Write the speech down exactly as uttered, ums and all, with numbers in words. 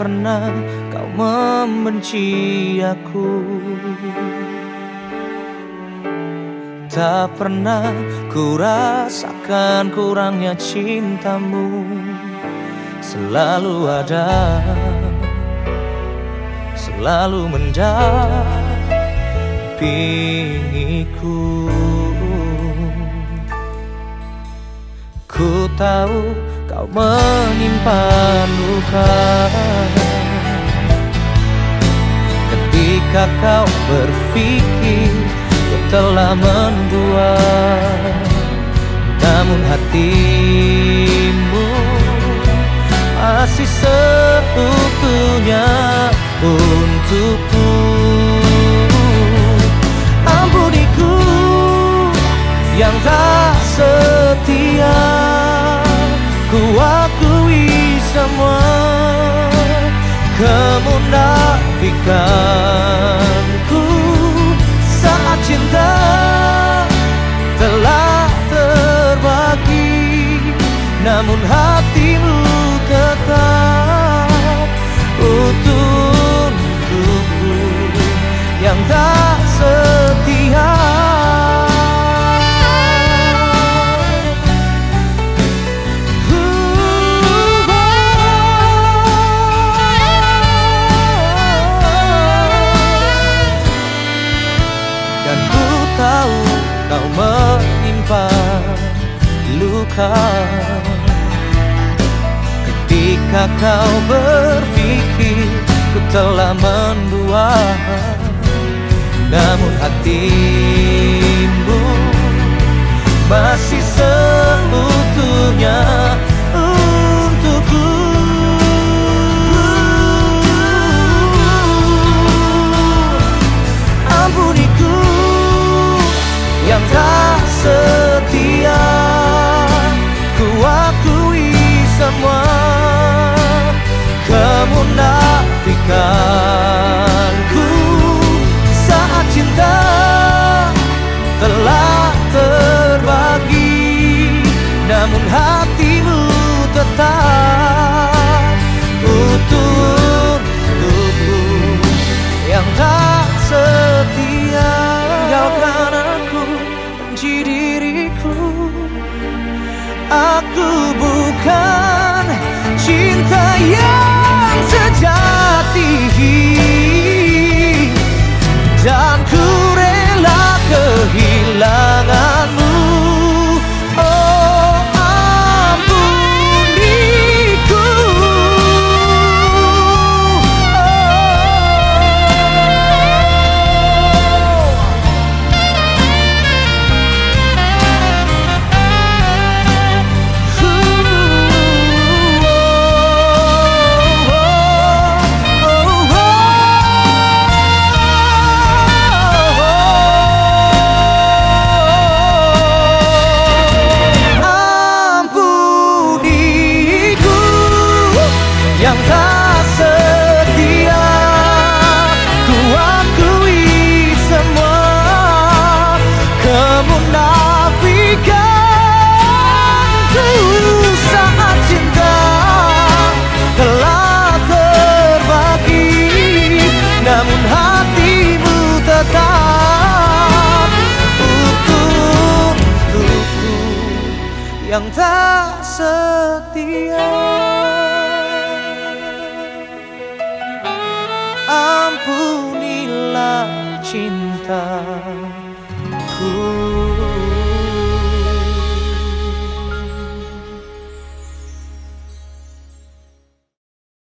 pernah kau membenci aku. Tak pernah ku rasakan kurangnya cintamu. Selalu ada, selalu mendampingiku. Ku tahu kau menyimpan luka ketika kau berpikir ku telah mendua, namun hatimu masih seutuhnya untukku. Ampuniku yang tak setia, ku akui semua kemunafikanku saat cinta telah terbagi, namun hatimu tetap utuh untukku yang tak setia. Dan ku tahu kau menyimpan luka ketika kau berpikir ku telah mendua, namun hatimu masih seutuhnya untukku. Ampuniku yang tak setia, ku akui semua kemunafikanku saat cinta telah terbagi, namun hatimu tetap utuh untukku yang tak setia. Tinggalkan aku, benci diriku, aku bukan cinta yang sejati, dan ku rela kehilanganmu. Oh, ampuniku. Yang tak setia, ku akui semua kemunafikanku saat cinta telah terbagi, namun hatimu tetap utuh untukku yang tak setia. Ampunilah cintaku.